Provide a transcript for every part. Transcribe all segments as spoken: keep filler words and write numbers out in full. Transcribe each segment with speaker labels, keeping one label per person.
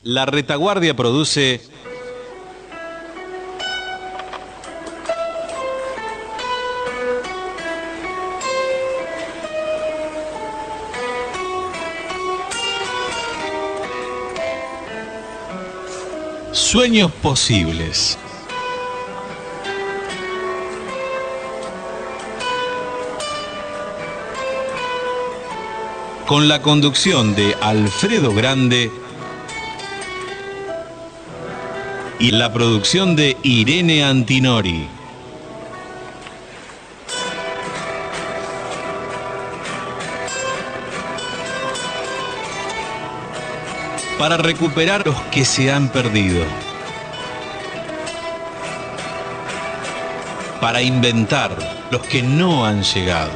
Speaker 1: La Retaguardia produce Sueños Posibles. Con la conducción de Alfredo Grande y la producción de Irene Antinori. Para recuperar los que se han perdido. Para inventar los que no han llegado.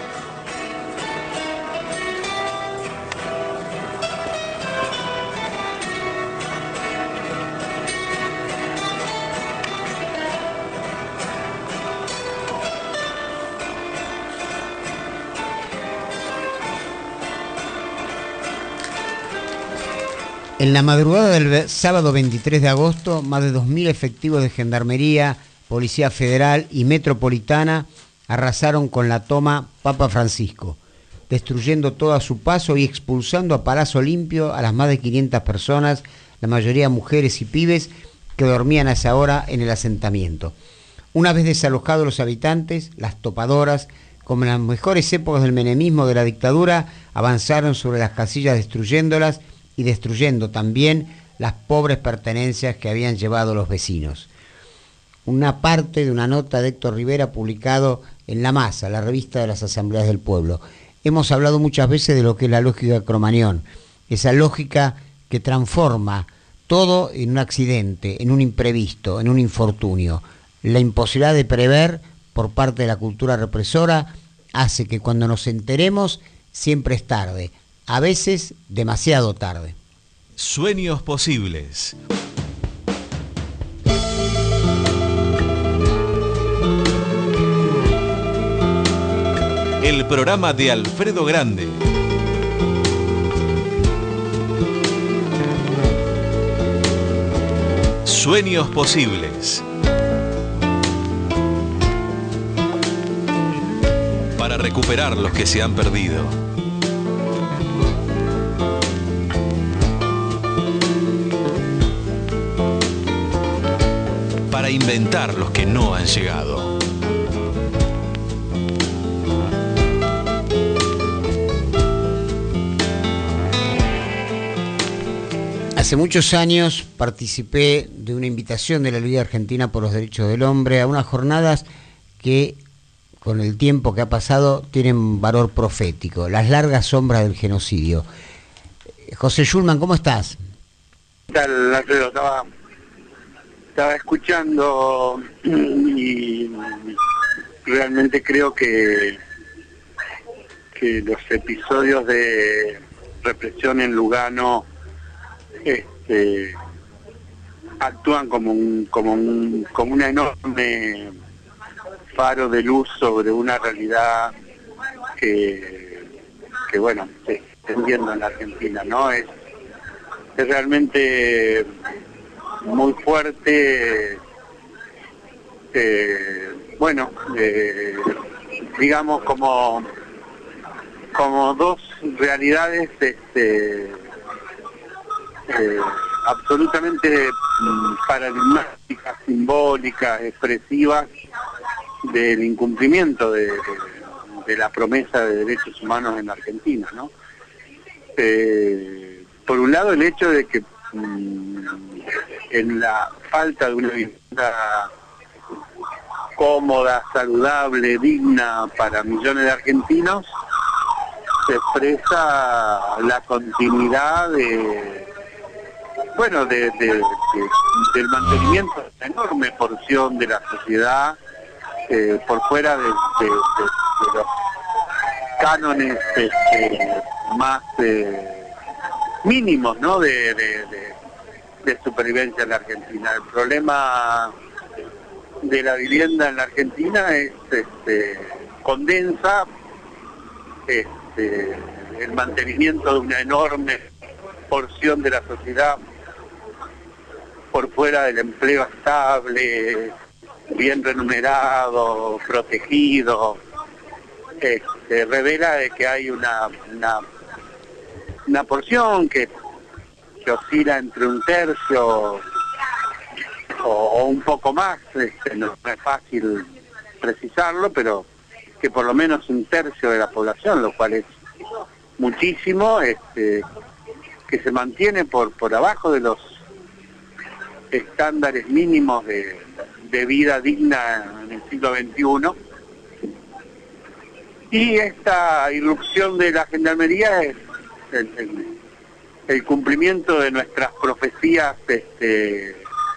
Speaker 2: En la madrugada del sábado veintitrés de agosto, más de dos mil efectivos de Gendarmería, Policía Federal y Metropolitana arrasaron con la toma Papa Francisco, destruyendo todo a su paso y expulsando a palazo limpio a las más de quinientas personas, la mayoría mujeres y pibes, que dormían a esa hora en el asentamiento. Una vez desalojados los habitantes, las topadoras, como en las mejores épocas del menemismo de la dictadura, avanzaron sobre las casillas destruyéndolas y destruyendo también las pobres pertenencias que habían llevado los vecinos. Una parte de una nota de Héctor Rivera publicado en La Masa, la revista de las Asambleas del Pueblo. Hemos hablado muchas veces de lo que es la lógica de Cromañón, esa lógica que transforma todo en un accidente, en un imprevisto, en un infortunio. La imposibilidad de prever por parte de la cultura represora hace que cuando nos enteremos siempre es tarde. A veces demasiado tarde.
Speaker 1: Sueños Posibles. El programa de Alfredo Grande. Sueños Posibles. Para recuperar los que se han perdido. Para inventar los que no han llegado.
Speaker 2: Hace muchos años participé de una invitación de la Liga Argentina por los Derechos del Hombre a unas jornadas que, con el tiempo que ha pasado, tienen valor profético, las largas sombras del genocidio. José Schulman, ¿cómo estás?
Speaker 3: ¿Qué tal, Alfredo? Estaba... Estaba escuchando y realmente creo que, que los episodios de represión en Lugano este, actúan como un, como un, como una enorme faro de luz sobre una realidad que, que bueno, se está viendo en la Argentina, ¿no? Es, es realmente muy fuerte, eh, bueno, eh, digamos como como dos realidades este, eh, absolutamente paradigmáticas, simbólicas, expresivas del incumplimiento de, de, de la promesa de derechos humanos en la Argentina, ¿no? Eh, por un lado el hecho de que en la falta de una vivienda cómoda, saludable, digna para millones de argentinos, se expresa la continuidad de, bueno, de, de, de, del mantenimiento de una enorme porción de la sociedad eh, por fuera de, de, de, de los cánones este, más eh, mínimos, ¿no? de, de, de, de supervivencia en la Argentina. El problema de la vivienda en la Argentina es este, condensa este, el mantenimiento de una enorme porción de la sociedad por fuera del empleo estable, bien remunerado, protegido, este, revela de que hay una, una, una porción que, que oscila entre un tercio o, o un poco más, este, no es fácil precisarlo, pero que por lo menos un tercio de la población, lo cual es muchísimo, este, que se mantiene por, por abajo de los estándares mínimos de, de vida digna en el siglo veintiuno. Y esta irrupción de la gendarmería es el, el, el cumplimiento de nuestras profecías este,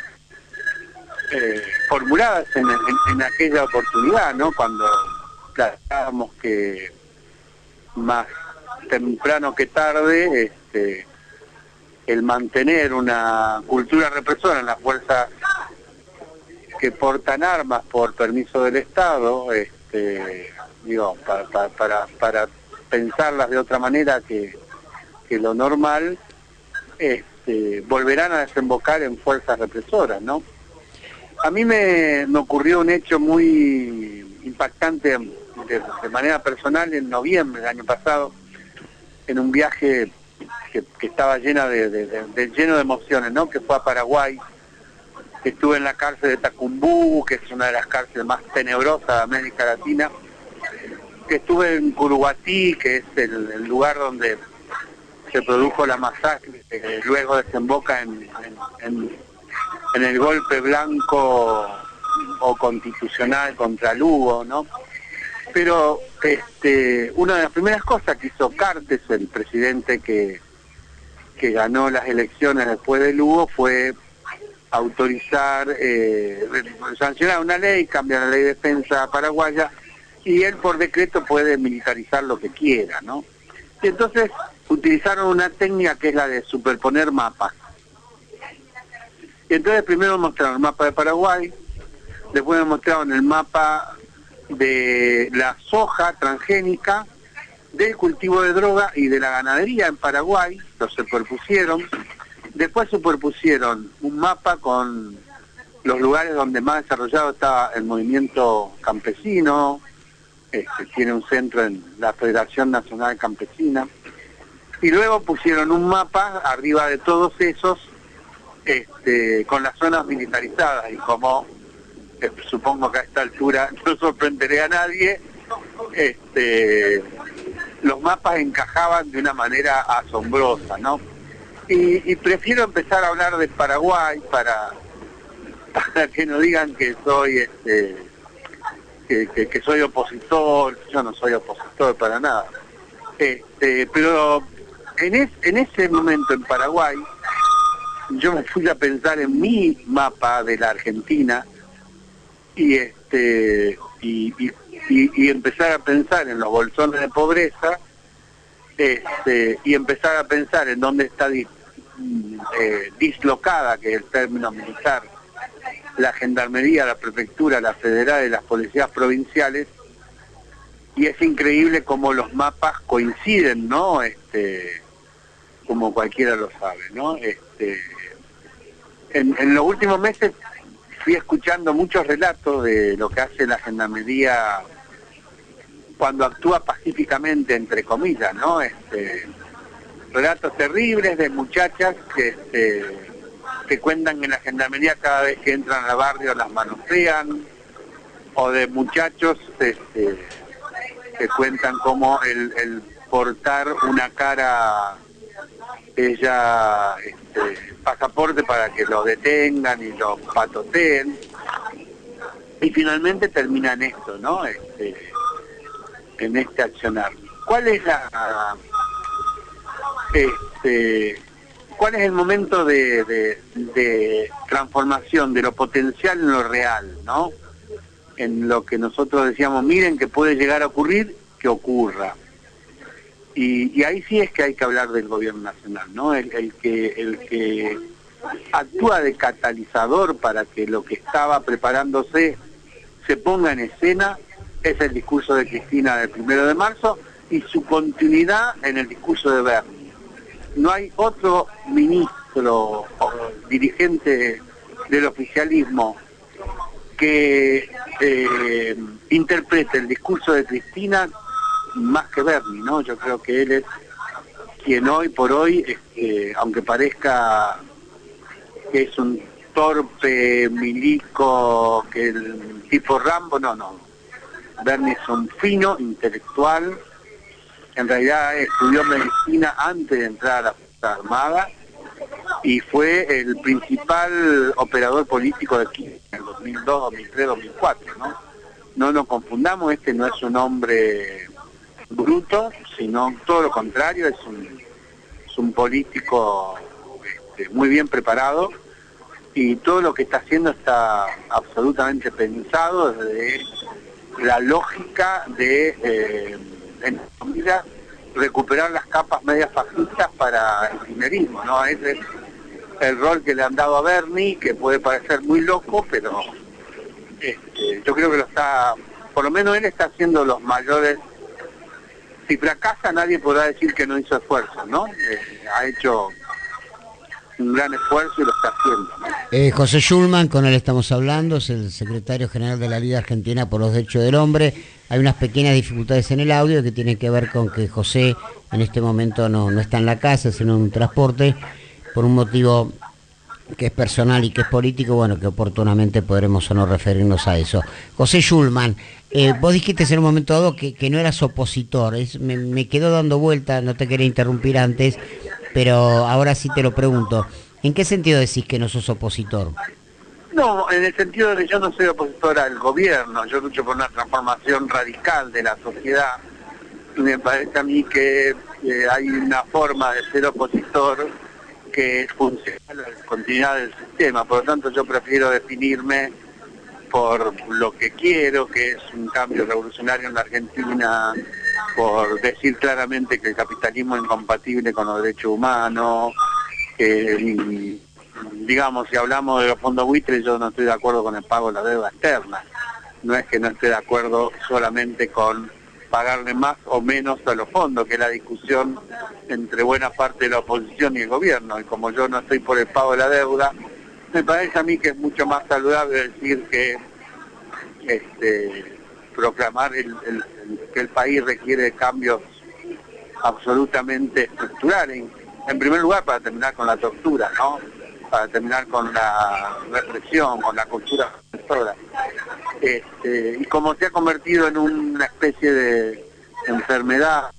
Speaker 3: eh, formuladas en, en, en aquella oportunidad, ¿no? Cuando planteábamos que más temprano que tarde este, el mantener una cultura represora en las fuerzas que portan armas por permiso del Estado, este, digo, para, para, para, para pensarlas de otra manera que, que lo normal, este, volverán a desembocar en fuerzas represoras, ¿no? A mí me, me ocurrió un hecho muy impactante de, de manera personal en noviembre del año pasado, en un viaje que, que estaba llena de, de, de, de lleno de emociones, ¿no? Que fue a Paraguay. Estuve en la cárcel de Tacumbú, que es una de las cárceles más tenebrosas de América Latina. Que estuve en Curuguatí, que es el, el lugar donde se produjo la masacre, que luego desemboca en, en, en, en el golpe blanco o constitucional contra Lugo, ¿no? Pero este, una de las primeras cosas que hizo Cartes, el presidente que, que ganó las elecciones después de Lugo, fue autorizar, eh, sancionar una ley, cambiar la ley de defensa paraguaya, y él por decreto puede militarizar lo que quiera, ¿no? Y entonces utilizaron una técnica que es la de superponer mapas. Y entonces primero mostraron el mapa de Paraguay, después mostraron el mapa de la soja transgénica, del cultivo de droga y de la ganadería en Paraguay, lo superpusieron. Después superpusieron un mapa con los lugares donde más desarrollado estaba el movimiento campesino, este, tiene un centro en la Federación Nacional Campesina, y luego pusieron un mapa arriba de todos esos este, con las zonas militarizadas, y como eh, supongo que a esta altura no sorprenderé a nadie, este, los mapas encajaban de una manera asombrosa, ¿no? Y, y prefiero empezar a hablar de Paraguay para, para que no digan que soy este, que, que, que soy opositor. Yo no soy opositor para nada. Este, pero en, es, en ese momento en Paraguay, yo me fui a pensar en mi mapa de la Argentina y este y, y, y, y empezar a pensar en los bolsones de pobreza, este, y empezar a pensar en dónde está dis, eh, dislocada, que es el término militar, la gendarmería, la prefectura, la federal y las policías provinciales, y es increíble cómo los mapas coinciden, ¿no? Este, como cualquiera lo sabe, ¿no? Este, en, en los últimos meses fui escuchando muchos relatos de lo que hace la gendarmería cuando actúa pacíficamente, entre comillas, ¿no? Este, relatos terribles de muchachas que, este, que cuentan que en la gendarmería cada vez que entran al barrio las manosean, o de muchachos este, que cuentan cómo el, el portar una cara ella este, pasaporte para que lo detengan y lo patoteen, y finalmente termina en esto, ¿no? Este, en este accionar. ¿Cuál es la este, cuál es el momento de, de, de transformación de lo potencial en lo real, ¿no? En lo que nosotros decíamos, miren que puede llegar a ocurrir, que ocurra. Y, y ahí sí es que hay que hablar del gobierno nacional, ¿no? El, el que el que actúa de catalizador para que lo que estaba preparándose se ponga en escena es el discurso de Cristina del primero de marzo y su continuidad en el discurso de Bernie. No hay otro ministro o dirigente del oficialismo que eh, interprete el discurso de Cristina más que Bernie, ¿no? Yo creo que él es quien hoy por hoy, eh, aunque parezca que es un torpe milico, que el tipo Rambo, no, no. Bernie es un fino intelectual, en realidad estudió medicina antes de entrar a la Fuerza Armada y fue el principal operador político de aquí en el dos mil dos, dos mil tres, dos mil cuatro, ¿no? No nos confundamos, este no es un hombre bruto, sino todo lo contrario, es un, es un político este, muy bien preparado, y todo lo que está haciendo está absolutamente pensado desde la lógica de, eh, en comida, recuperar las capas medias fascistas para el kirchnerismo, ¿no? Ese es el rol que le han dado a Bernie, que puede parecer muy loco, pero este, yo creo que lo está, por lo menos él está haciendo los mayores. Si fracasa, nadie podrá decir que no hizo esfuerzo, ¿no? Eh, ha hecho un gran esfuerzo y lo está haciendo, ¿no?
Speaker 2: Eh, José Schulman, con él estamos hablando, es el secretario general de la Liga Argentina por los Derechos del Hombre. Hay unas pequeñas dificultades en el audio que tienen que ver con que José en este momento no, no está en la casa, es en un transporte, por un motivo que es personal y que es político, bueno, que oportunamente podremos o no referirnos a eso. José Schulman, eh, vos dijiste en un momento dado que, que no eras opositor, es, me, me quedó dando vuelta, no te quería interrumpir antes, pero ahora sí te lo pregunto. ¿En qué sentido decís que no sos opositor?
Speaker 3: No, en el sentido de que yo no soy opositor al gobierno, yo lucho por una transformación radical de la sociedad, y me parece a mí que eh, hay una forma de ser opositor que es funcional a la continuidad del sistema, por lo tanto yo prefiero definirme por lo que quiero, que es un cambio revolucionario en la Argentina, por decir claramente que el capitalismo es incompatible con los derechos humanos, que, digamos, si hablamos de los fondos buitres, yo no estoy de acuerdo con el pago de la deuda externa, no es que no esté de acuerdo solamente con pagarle más o menos a los fondos, que es la discusión entre buena parte de la oposición y el gobierno, y como yo no estoy por el pago de la deuda, me parece a mí que es mucho más saludable decir que este, proclamar el, el, el, que el país requiere cambios absolutamente estructurales, en primer lugar para terminar con la tortura, ¿no? Para terminar con la represión, con la cultura opresora. Este, y como se ha convertido en una especie de enfermedad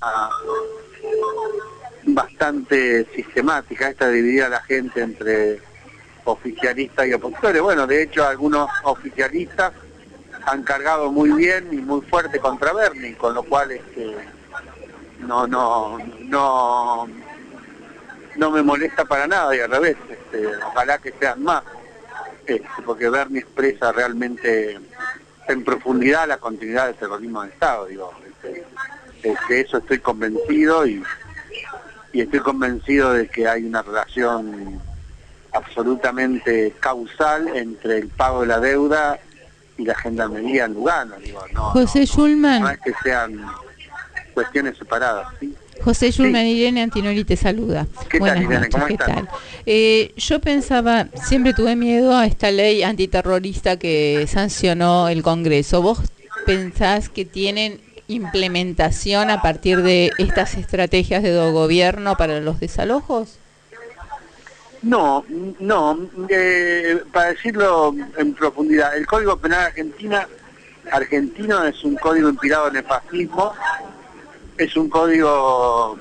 Speaker 3: bastante sistemática, esta de dividir a la gente entre oficialistas y opositores. Bueno, de hecho algunos oficialistas han cargado muy bien y muy fuerte contra Bernie, con lo cual este, no, no, no, no me molesta para nada, y al revés, este, ojalá que sean más, este, porque Bernie expresa realmente en profundidad la continuidad del terrorismo de Estado, digo, este, de eso estoy convencido, y, y estoy convencido de que hay una relación absolutamente causal entre el pago de la deuda y la gendarmería en Lugano, digo, no,
Speaker 4: José
Speaker 3: no,
Speaker 4: Schulman.
Speaker 3: No es que sean cuestiones separadas, ¿sí?
Speaker 4: José Schulman,
Speaker 3: Sí.
Speaker 4: Irene Antinori te saluda.
Speaker 3: ¿Qué
Speaker 4: Buenas
Speaker 3: tal, Irene?
Speaker 4: noches,
Speaker 3: ¿Cómo
Speaker 4: ¿qué
Speaker 3: estás?
Speaker 4: tal? Eh, yo pensaba, siempre tuve miedo a esta ley antiterrorista que sancionó el Congreso. ¿Vos pensás que tienen implementación a partir de estas estrategias de gobierno para los desalojos?
Speaker 3: No, no, eh, para decirlo en profundidad, el Código Penal Argentina, argentino es un código inspirado en el fascismo, es un código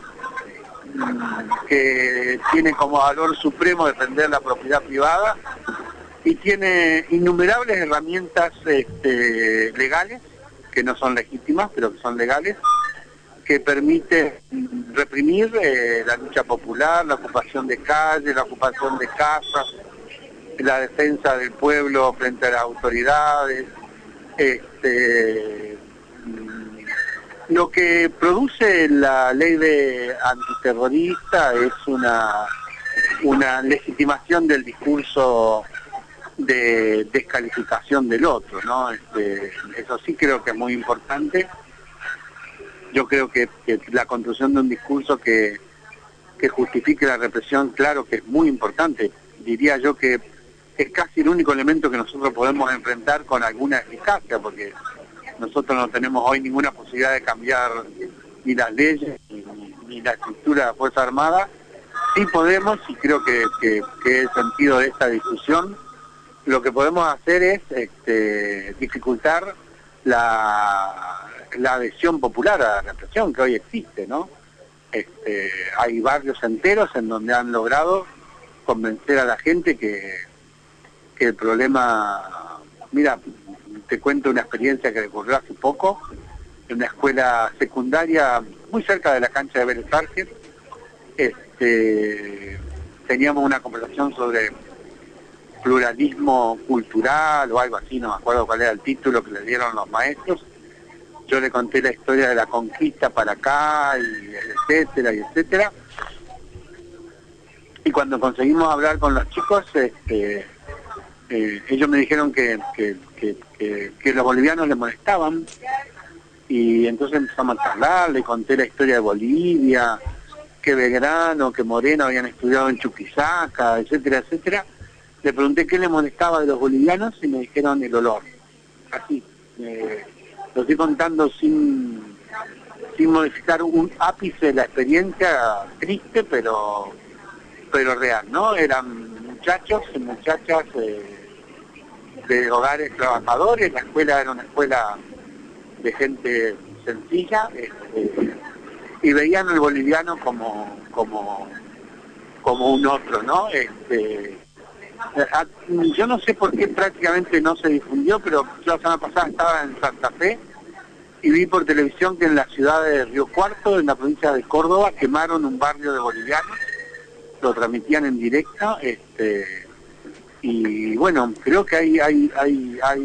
Speaker 3: mm, que tiene como valor supremo defender la propiedad privada y tiene innumerables herramientas este, legales, que no son legítimas, pero que son legales, que permite reprimir eh, la lucha popular, la ocupación de calles, la ocupación de casas, la defensa del pueblo frente a las autoridades. Este, lo que produce la ley de antiterrorista es una, una legitimación del discurso de descalificación del otro, ¿no? Este, eso sí creo que es muy importante. Yo creo que, que la construcción de un discurso que, que justifique la represión, claro que es muy importante. Diría yo que es casi el único elemento que nosotros podemos enfrentar con alguna eficacia, porque nosotros no tenemos hoy ninguna posibilidad de cambiar ni las leyes ni, ni la estructura de la Fuerza Armada. Sí podemos, y creo que, que, que es el sentido de esta discusión, lo que podemos hacer es este, dificultar la, la adhesión popular a la represión que hoy existe, ¿no? Este, hay barrios enteros en donde han logrado convencer a la gente que, que el problema... Mira, te cuento una experiencia que ocurrió hace poco en una escuela secundaria muy cerca de la cancha de Vélez Sarsfield. Este, teníamos una conversación sobre pluralismo cultural o algo así, no me acuerdo cuál era el título que le dieron los maestros. Yo le conté la historia de la conquista para acá, y etcétera, y etcétera. Y cuando conseguimos hablar con los chicos, este, eh, ellos me dijeron que, que, que, que, que los bolivianos les molestaban, y entonces empezamos a charlar, le conté la historia de Bolivia, que Belgrano, que Moreno habían estudiado en Chuquisaca, etcétera, etcétera. Le pregunté qué les molestaba de los bolivianos y me dijeron el olor. Así, eh, lo estoy contando sin, sin modificar un ápice de la experiencia, triste, pero, pero real, ¿no? Eran muchachos y muchachas eh, de hogares trabajadores, la escuela era una escuela de gente sencilla, este, y veían al boliviano como, como, como un otro, ¿no? Este, yo no sé por qué prácticamente no se difundió, pero yo la semana pasada estaba en Santa Fe y vi por televisión que en la ciudad de Río Cuarto, en la provincia de Córdoba, quemaron un barrio de bolivianos, lo transmitían en directo, este, y bueno, creo que hay hay hay hay,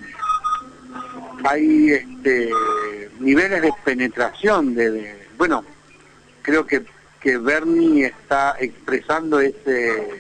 Speaker 3: hay este, niveles de penetración de, de bueno, creo que que Bernie está expresando ese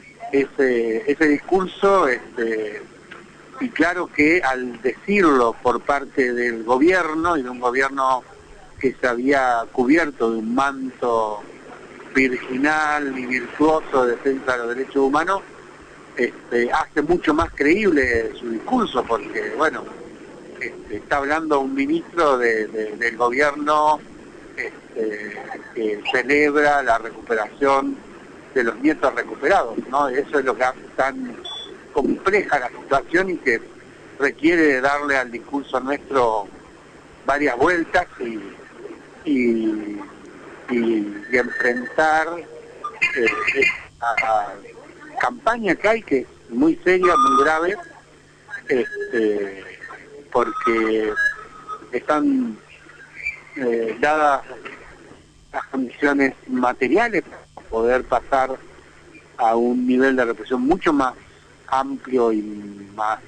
Speaker 3: ese ese discurso, este, y claro que al decirlo por parte del gobierno, y de un gobierno que se había cubierto de un manto virginal y virtuoso de defensa de los derechos humanos, este, hace mucho más creíble su discurso, porque bueno, este, está hablando un ministro de, de, del gobierno este, que celebra la recuperación de los nietos recuperados, ¿no? Eso es lo que hace tan compleja la situación y que requiere de darle al discurso nuestro varias vueltas y, y, y, y enfrentar eh, esta campaña que hay, que es muy seria, muy grave, este, porque están eh, dadas las condiciones materiales para poder pasar a un nivel de represión mucho más amplio y más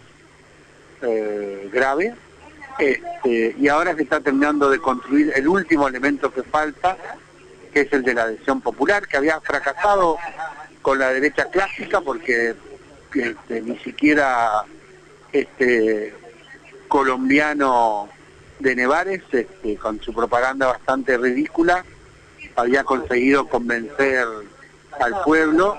Speaker 3: eh, grave, este, y ahora se está terminando de construir el último elemento que falta, que es el de la adhesión popular, que había fracasado con la derecha clásica porque este, ni siquiera este colombiano de Nevares, este, con su propaganda bastante ridícula, había conseguido convencer al pueblo,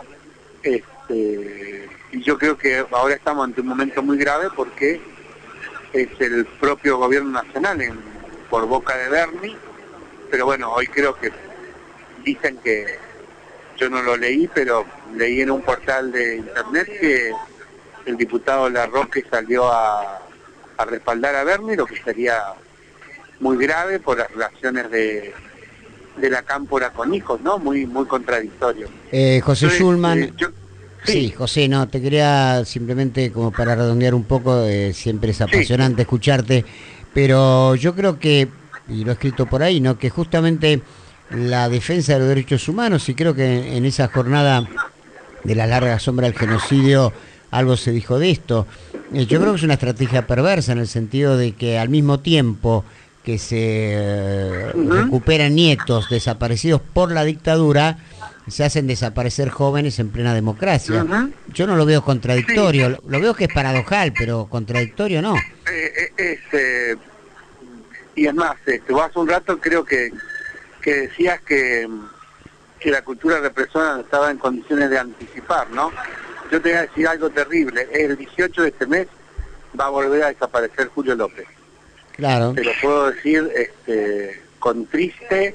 Speaker 3: este, y yo creo que ahora estamos ante un momento muy grave porque es el propio gobierno nacional, en, por boca de Bernie, pero bueno, hoy creo que dicen que, yo no lo leí, pero leí en un portal de internet que el diputado Larroque salió a, a respaldar a Bernie, lo que sería muy grave por las relaciones de de la cámpora con hijos, ¿no? Muy muy contradictorio.
Speaker 2: Eh, José
Speaker 3: Entonces,
Speaker 2: Schulman,
Speaker 3: eh, yo,
Speaker 2: sí.
Speaker 3: sí,
Speaker 2: José, no, te quería simplemente como para redondear un poco, eh, siempre es apasionante sí. escucharte, pero yo creo que, y lo he escrito por ahí, ¿no? Que justamente la defensa de los derechos humanos, y creo que en esa jornada de la larga sombra del genocidio algo se dijo de esto, eh, yo creo que es una estrategia perversa en el sentido de que al mismo tiempo que se eh, uh-huh. recuperan nietos desaparecidos por la dictadura, se hacen desaparecer jóvenes en plena democracia. Uh-huh. Yo no lo veo contradictorio, sí. lo, lo veo que es paradojal, pero contradictorio no.
Speaker 3: Eh, eh, eh, y es más, este, vos hace un rato creo que, que decías que, que la cultura represora estaba en condiciones de anticipar, ¿no? yo te voy a decir algo terrible, el dieciocho de este mes va a volver a desaparecer Julio López.
Speaker 2: Claro.
Speaker 3: Te lo puedo decir este, con triste,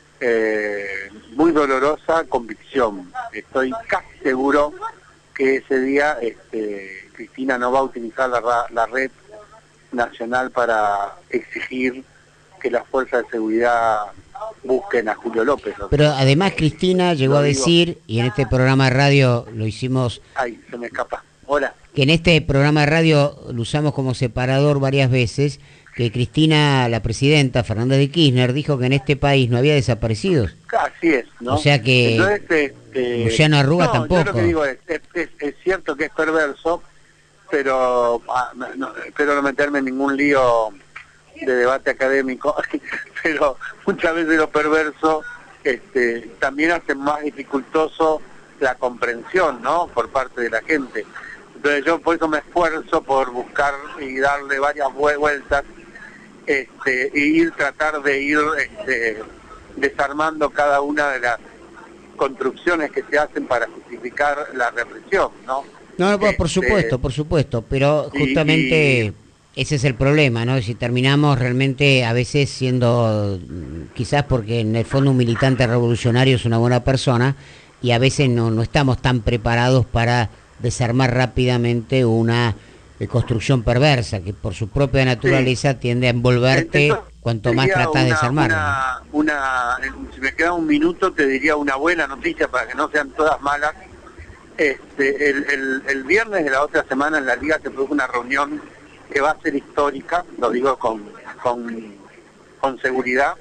Speaker 3: eh, muy dolorosa convicción. Estoy casi seguro que ese día este, Cristina no va a utilizar la, la red nacional para exigir que las fuerzas de seguridad busquen a Julio López.
Speaker 2: Pero además Cristina llegó a decir, y en este programa de radio lo hicimos...
Speaker 3: Ay, se me escapa. Hola.
Speaker 2: Que en este programa de radio lo usamos como separador varias veces, que Cristina, la presidenta Fernández de Kirchner, dijo que en este país no había desaparecidos.
Speaker 3: Así es, ¿no?
Speaker 2: O sea que
Speaker 3: Entonces, este,
Speaker 2: Luciano Arruga
Speaker 3: no,
Speaker 2: tampoco.
Speaker 3: Yo lo que digo es, es, es, es cierto que es perverso, pero ah, no, espero no meterme en ningún lío de debate académico, pero muchas veces lo perverso este, también hace más dificultoso la comprensión, ¿no?, por parte de la gente. Entonces yo por eso me esfuerzo por buscar y darle varias vueltas este, e ir tratar de ir este, desarmando cada una de las construcciones que se hacen para justificar la represión, ¿no?
Speaker 2: No, no, por
Speaker 3: Este,
Speaker 2: supuesto, por supuesto, pero justamente... Y, y, ese es el problema, ¿no? Si terminamos realmente a veces siendo, quizás porque en el fondo un militante revolucionario es una buena persona, y a veces no, no estamos tan preparados para desarmar rápidamente una eh, construcción perversa, que por su propia naturaleza sí. tiende a envolverte Entonces, cuanto más tratas de desarmarla.
Speaker 3: Una, una, si me queda un minuto te diría una buena noticia para que no sean todas malas. Este, el, el, el viernes de la otra semana en la Liga se produjo una reunión que va a ser histórica, lo digo con, con, con seguridad,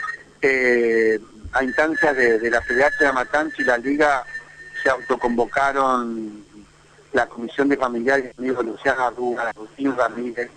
Speaker 3: eh, a instancias de, de la F D H de Matanza y la Liga se autoconvocaron la Comisión de Familiares, mi amigo Luciano Arruga, Agustín Ramírez.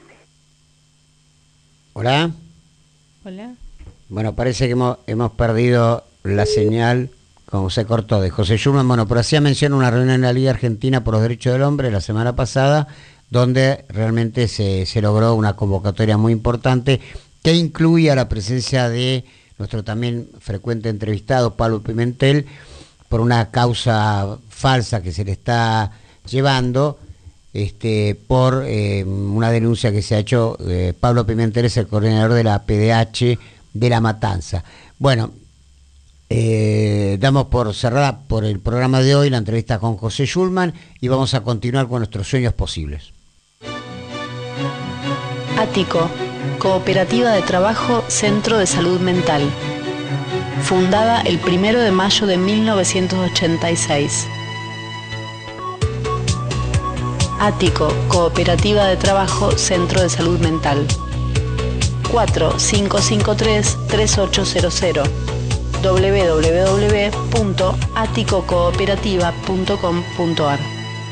Speaker 2: Hola.
Speaker 4: Hola.
Speaker 2: Bueno, parece que hemos, hemos perdido la señal, como se cortó, de José Schulman. Bueno, pero hacía mención a una reunión en la Liga Argentina por los Derechos del Hombre la semana pasada, donde realmente se, se logró una convocatoria muy importante que incluía la presencia de nuestro también frecuente entrevistado Pablo Pimentel por una causa falsa que se le está llevando este, por eh, una denuncia que se ha hecho. eh, Pablo Pimentel es el coordinador de la P D H de La Matanza. Bueno, eh, damos por cerrada por el programa de hoy la entrevista con José Schulman y vamos a continuar con nuestros sueños posibles.
Speaker 5: Ático, Cooperativa de Trabajo Centro de Salud Mental. Fundada el primero de mayo de mil novecientos ochenta y seis. Ático, Cooperativa de Trabajo Centro de Salud Mental. cuatro cinco cinco tres tres ocho cero cero. doble u doble u doble u punto ático cooperativa punto com punto a r.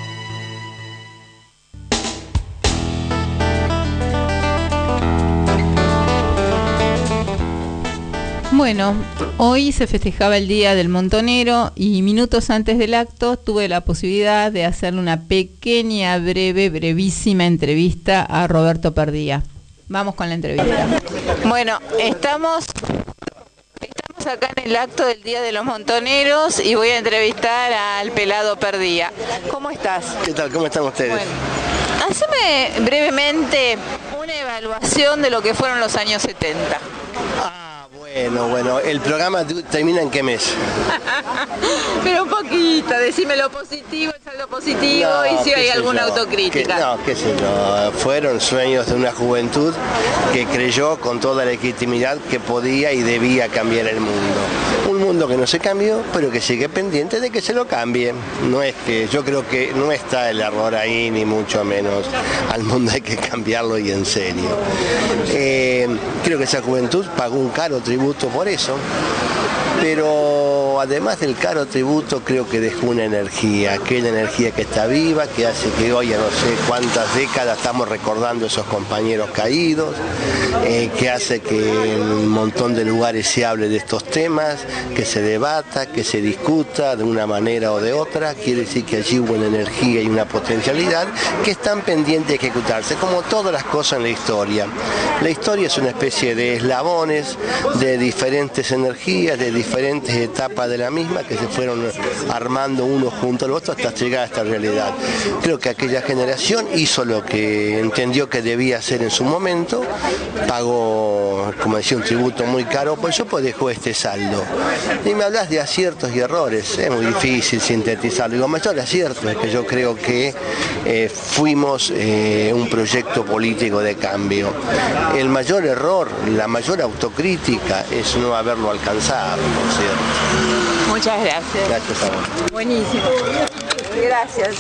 Speaker 4: Bueno, hoy se festejaba el Día del Montonero y minutos antes del acto tuve la posibilidad de hacerle una pequeña, breve, brevísima entrevista a Roberto Perdía. Vamos con la entrevista. Bueno, estamos, estamos acá en el acto del Día de los Montoneros y voy a entrevistar al pelado Perdía. ¿Cómo estás?
Speaker 6: ¿Qué tal? ¿Cómo están ustedes?
Speaker 4: Bueno, haceme brevemente una evaluación de lo que fueron los años setenta.
Speaker 6: Ah, bueno, bueno, ¿el programa termina en qué mes?
Speaker 4: Pero un poquito, decime lo positivo, el saldo positivo no, y si hay alguna yo, autocrítica.
Speaker 6: Que, no, qué sé yo, fueron sueños de una juventud que creyó con toda la legitimidad que podía y debía cambiar el mundo. Un mundo que no se cambió, pero que sigue pendiente de que se lo cambie. No es que, yo creo que no está el error ahí, ni mucho menos. Al mundo hay que cambiarlo y en serio. Eh, creo que esa juventud pagó un caro tributo por eso, pero además del caro tributo creo que dejó una energía, aquella energía que está viva, que hace que hoy a no sé cuántas décadas estamos recordando esos compañeros caídos, eh, que hace que en un montón de lugares se hable de estos temas, que se debata, que se discuta de una manera o de otra. Quiere decir que allí hubo una energía y una potencialidad que están pendientes de ejecutarse, como todas las cosas en la historia. La historia es una especie de eslabones de diferentes energías, de diferentes etapas de la misma, que se fueron armando uno junto al otro hasta llegar a esta realidad. Creo que aquella generación hizo lo que entendió que debía hacer en su momento, pagó, como decía, un tributo muy caro, pues yo pues dejó este saldo. Y me hablas de aciertos y errores, es muy difícil sintetizarlo. Digo, mayor acierto es que yo creo que eh, fuimos eh, un proyecto político de cambio. El mayor error, la mayor autocrítica es no haberlo alcanzado, por cierto.
Speaker 4: Muchas gracias.
Speaker 6: Gracias a vos.
Speaker 4: Buenísimo. Gracias.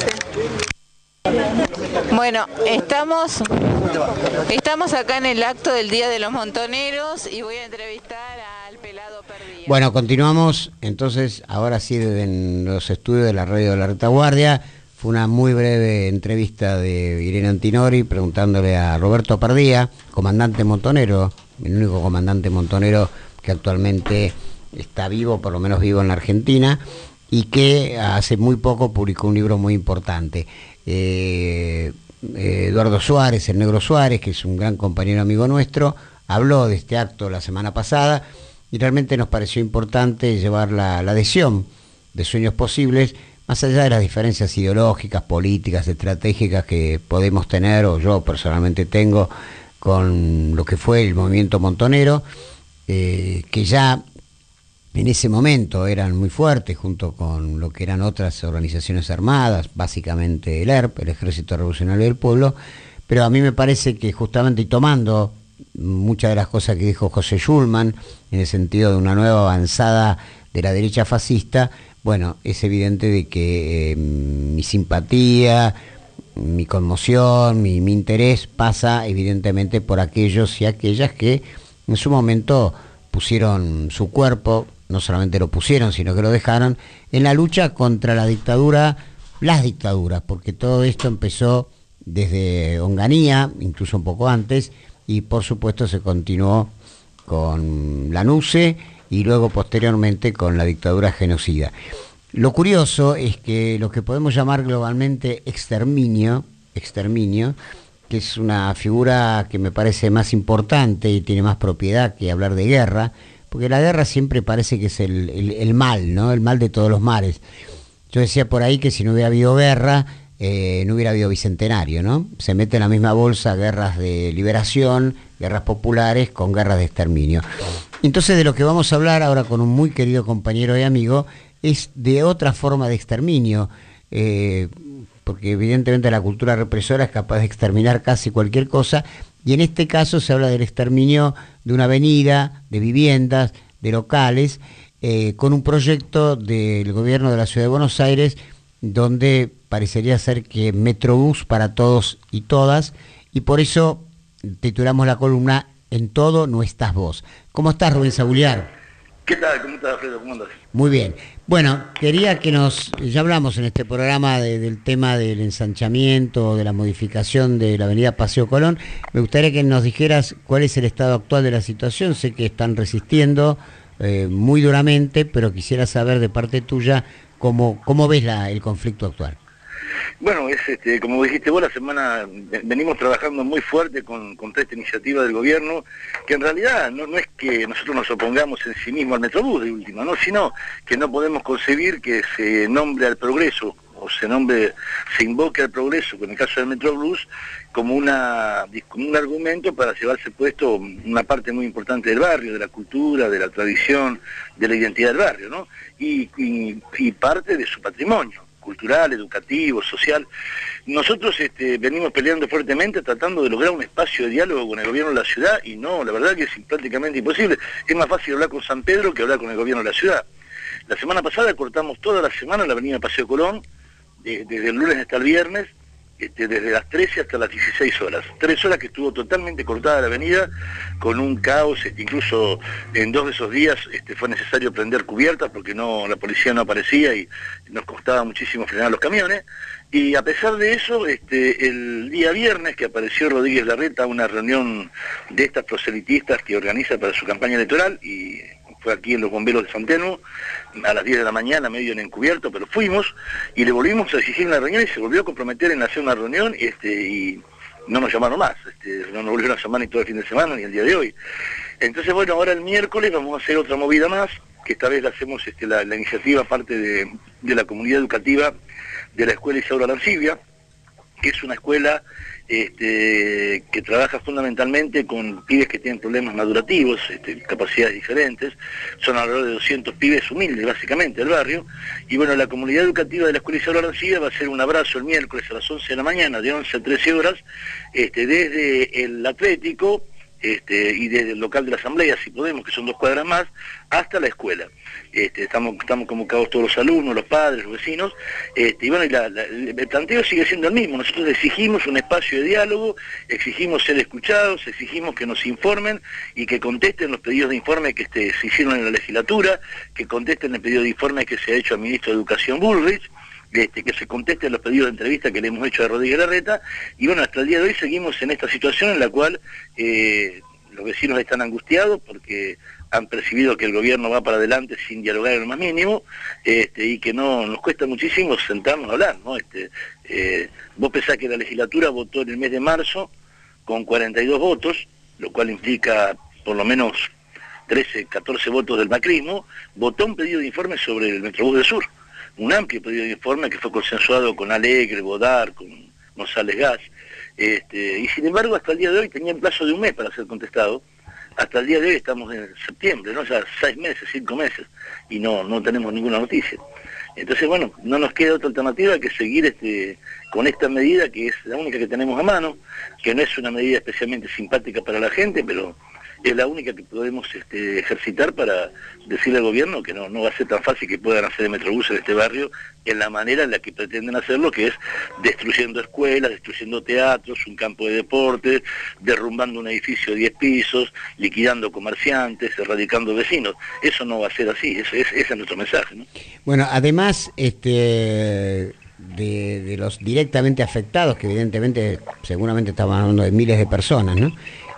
Speaker 4: Bueno, estamos, estamos acá en el acto del Día de los Montoneros y voy a entrevistar al pelado Perdía.
Speaker 2: Bueno, continuamos entonces, ahora sí, en los estudios de la radio de la Retaguardia. Fue una muy breve entrevista de Irene Antinori preguntándole a Roberto Perdía, comandante montonero, el único comandante montonero que actualmente está vivo, por lo menos vivo en la Argentina, y que hace muy poco publicó un libro muy importante. Eh, eh, Eduardo Suárez, el Negro Suárez, que es un gran compañero amigo nuestro, habló de este acto la semana pasada y realmente nos pareció importante llevar la, la adhesión de Sueños Posibles, más allá de las diferencias ideológicas, políticas, estratégicas que podemos tener, o yo personalmente tengo, con lo que fue el movimiento montonero, eh, que ya en ese momento eran muy fuertes, junto con lo que eran otras organizaciones armadas, básicamente el E R P, el Ejército Revolucionario del Pueblo, pero a mí me parece que justamente, y tomando muchas de las cosas que dijo José Schulman, en el sentido de una nueva avanzada de la derecha fascista, bueno, es evidente de que eh, mi simpatía, mi conmoción, mi, mi interés pasa evidentemente por aquellos y aquellas que en su momento pusieron su cuerpo, no solamente lo pusieron, sino que lo dejaron, en la lucha contra la dictadura, las dictaduras, porque todo esto empezó desde Onganía, incluso un poco antes, y por supuesto se continuó con la N U C E y luego posteriormente con la dictadura genocida. Lo curioso es que lo que podemos llamar globalmente exterminio, exterminio, que es una figura que me parece más importante y tiene más propiedad que hablar de guerra, porque la guerra siempre parece que es el, el, el mal, ¿no? El mal de todos los males. Yo decía por ahí que si no hubiera habido guerra, eh, no hubiera habido bicentenario, ¿no? Se mete en la misma bolsa guerras de liberación, guerras populares con guerras de exterminio. Entonces, de lo que vamos a hablar ahora con un muy querido compañero y amigo es de otra forma de exterminio, eh, porque evidentemente la cultura represora es capaz de exterminar casi cualquier cosa, y en este caso se habla del exterminio de una avenida, de viviendas, de locales, eh, con un proyecto del gobierno de la Ciudad de Buenos Aires, donde parecería ser que Metrobús para todos y todas, y por eso titulamos la columna En todo no estás vos. ¿Cómo estás, Rubén Sabuliar?
Speaker 7: ¿Qué tal? ¿Cómo estás, Alfredo? ¿Cómo andas?
Speaker 2: Muy bien. Bueno, quería que nos... Ya hablamos en este programa de, del tema del ensanchamiento, de la modificación de la avenida Paseo Colón. Me gustaría que nos dijeras cuál es el estado actual de la situación. Sé que están resistiendo eh, muy duramente, pero quisiera saber de parte tuya cómo, cómo ves la, el conflicto actual.
Speaker 7: Bueno, es este, como dijiste vos, la semana venimos trabajando muy fuerte con, con esta iniciativa del gobierno, que en realidad no, no es que nosotros nos opongamos en sí mismo al Metrobús de última, ¿no? Sino que no podemos concebir que se nombre al progreso, o se nombre, se invoque al progreso, en el caso del Metrobús, como, una, como un argumento para llevarse puesto una parte muy importante del barrio, de la cultura, de la tradición, de la identidad del barrio, ¿no? Y, y, y parte de su patrimonio cultural, educativo, social. Nosotros este, venimos peleando fuertemente tratando de lograr un espacio de diálogo con el gobierno de la ciudad y no, la verdad que es prácticamente imposible. Es más fácil hablar con San Pedro que hablar con el gobierno de la ciudad. La semana pasada cortamos toda la semana la avenida Paseo Colón, de, desde el lunes hasta el viernes, este, desde las trece hasta las dieciséis horas. Tres horas que estuvo totalmente cortada la avenida, con un caos, este, incluso en dos de esos días este, fue necesario prender cubiertas porque no, la policía no aparecía y nos costaba muchísimo frenar los camiones. Y a pesar de eso, este, el día viernes que apareció Rodríguez Larreta a una reunión de estas proselitistas que organiza para su campaña electoral, y fue aquí en los Bomberos de San Telmo, a las diez de la mañana, medio en encubierto, pero fuimos y le volvimos a exigir una reunión y se volvió a comprometer en hacer una reunión este, y no nos llamaron más, este, no nos volvieron a llamar ni todo el fin de semana ni el día de hoy. Entonces, bueno, ahora el miércoles vamos a hacer otra movida más, que esta vez la hacemos este, la, la iniciativa parte de, de la comunidad educativa de la Escuela Isaura Arancibia, que es una escuela este, que trabaja fundamentalmente con pibes que tienen problemas madurativos, este, capacidades diferentes. Son alrededor de doscientos pibes humildes, básicamente, del barrio. Y bueno, la comunidad educativa de la Escuela Isaura Arancibia va a hacer un abrazo el miércoles a las once de la mañana, de once a trece horas, este, desde el Atlético, Este, y desde el local de la Asamblea, si podemos, que son dos cuadras más, hasta la escuela. Este, estamos, estamos convocados todos los alumnos, los padres, los vecinos, este, y bueno, y la, la, el planteo sigue siendo el mismo. Nosotros exigimos un espacio de diálogo, exigimos ser escuchados, exigimos que nos informen y que contesten los pedidos de informe que este, se hicieron en la legislatura, que contesten el pedido de informe que se ha hecho al ministro de Educación Bullrich, Este, que se contesten los pedidos de entrevista que le hemos hecho a Rodríguez Larreta, y bueno, hasta el día de hoy seguimos en esta situación en la cual eh, los vecinos están angustiados porque han percibido que el gobierno va para adelante sin dialogar en lo más mínimo, este, y que no nos cuesta muchísimo sentarnos a hablar, ¿no? Este, eh, vos pensás que la legislatura votó en el mes de marzo con cuarenta y dos votos, lo cual implica por lo menos trece, catorce votos del macrismo, votó un pedido de informe sobre el Metrobús del Sur, un amplio pedido de informe que fue consensuado con Alegre, Bodar, con González Gas, este, y sin embargo hasta el día de hoy tenía un plazo de un mes para ser contestado. Hasta el día de hoy estamos en septiembre, ¿no? Ya seis meses, cinco meses, y no, no tenemos ninguna noticia. Entonces, bueno, no nos queda otra alternativa que seguir este, con esta medida, que es la única que tenemos a mano, que no es una medida especialmente simpática para la gente, pero es la única que podemos este, ejercitar para decirle al gobierno que no, no va a ser tan fácil que puedan hacer el Metrobús en este barrio en la manera en la que pretenden hacerlo, que es destruyendo escuelas, destruyendo teatros, un campo de deportes, derrumbando un edificio de diez pisos, liquidando comerciantes, erradicando vecinos. Eso no va a ser así, ese, ese es nuestro mensaje, ¿no?
Speaker 2: Bueno, además este, de, de los directamente afectados, que evidentemente seguramente estamos hablando de miles de personas, ¿no?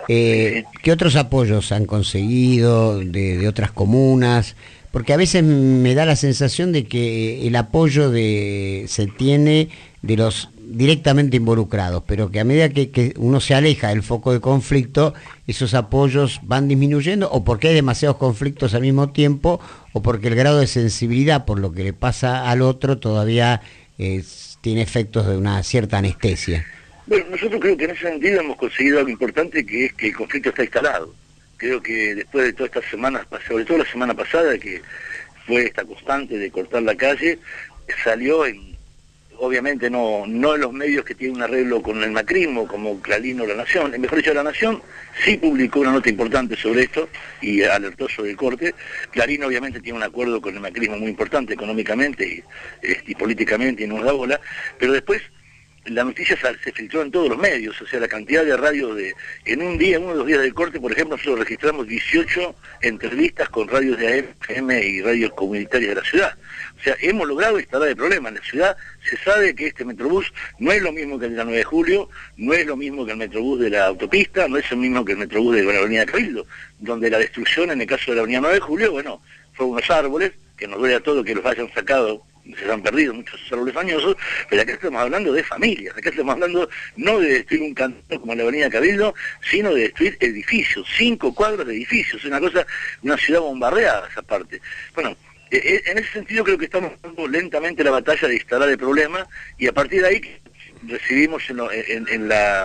Speaker 2: Eh, ¿Qué otros apoyos han conseguido de, de otras comunas? Porque a veces me da la sensación de que el apoyo de, se tiene de los directamente involucrados, pero que a medida que, que uno se aleja del foco de conflicto, esos apoyos van disminuyendo, o porque hay demasiados conflictos al mismo tiempo, o porque el grado de sensibilidad por lo que le pasa al otro todavía eh, tiene efectos de una cierta anestesia.
Speaker 7: Bueno, nosotros creo que en ese sentido hemos conseguido algo importante, que es que el conflicto está instalado. Creo que después de todas estas semanas, sobre todo la semana pasada, que fue esta constante de cortar la calle, salió en, obviamente no, no en los medios que tienen un arreglo con el macrismo, como Clarín o La Nación, mejor dicho, La Nación sí publicó una nota importante sobre esto y alertó sobre el corte. Clarín obviamente tiene un acuerdo con el macrismo muy importante económicamente y, y políticamente, y no nos da bola, pero después la noticia se filtró en todos los medios, o sea, la cantidad de radios de... En un día, en uno de los días del corte, por ejemplo, nosotros registramos dieciocho entrevistas con radios de A F M y radios comunitarias de la ciudad. O sea, hemos logrado instalar el problema. En la ciudad se sabe que este Metrobús no es lo mismo que el de la nueve de julio, no es lo mismo que el Metrobús de la autopista, no es lo mismo que el Metrobús de la avenida Cabildo, donde la destrucción en el caso de la avenida nueve de julio, bueno, fue unos árboles, que nos duele a todos que los hayan sacado, se han perdido muchos árboles fañosos, pero acá estamos hablando de familias, acá estamos hablando no de destruir un cantón como la avenida Cabildo, sino de destruir edificios, cinco cuadros de edificios, es una cosa, una ciudad bombardeada esa parte. Bueno, en ese sentido creo que estamos dando lentamente la batalla de instalar el problema, y a partir de ahí recibimos en, lo, en, en la...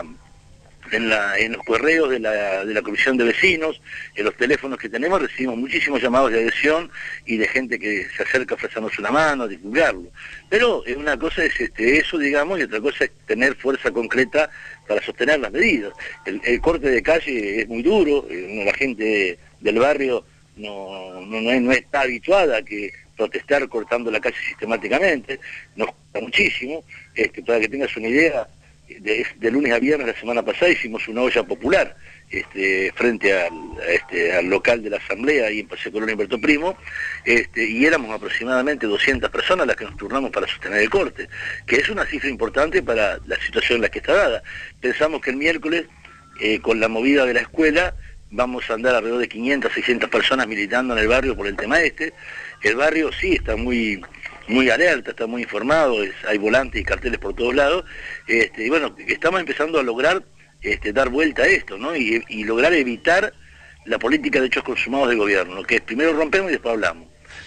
Speaker 7: En, la, en los correos de la, de la Comisión de Vecinos, en los teléfonos que tenemos, recibimos muchísimos llamados de adhesión y de gente que se acerca a ofrecernos una mano, a divulgarlo. Pero una cosa es este, eso, digamos, y otra cosa es tener fuerza concreta para sostener las medidas. El, el corte de calle es muy duro, eh, la gente del barrio no, no, no, es, no está habituada a que protestar cortando la calle sistemáticamente, nos cuesta muchísimo. Este, para que tengas una idea, De, de lunes a viernes la semana pasada hicimos una olla popular este, frente al, este, al local de la Asamblea ahí en Paseo Colón Humberto Primo, este, y éramos aproximadamente doscientas personas las que nos turnamos para sostener el corte, que es una cifra importante para la situación en la que está dada. Pensamos que el miércoles, eh, con la movida de la escuela, vamos a andar alrededor de quinientas, seiscientas personas militando en el barrio por el tema este. El barrio sí está muy... muy alerta, está muy informado, es, hay volantes y carteles por todos lados, este, y bueno, estamos empezando a lograr este, dar vuelta a esto, ¿no? Y, y lograr evitar la política de hechos consumados del gobierno, que es primero rompemos y después hablamos.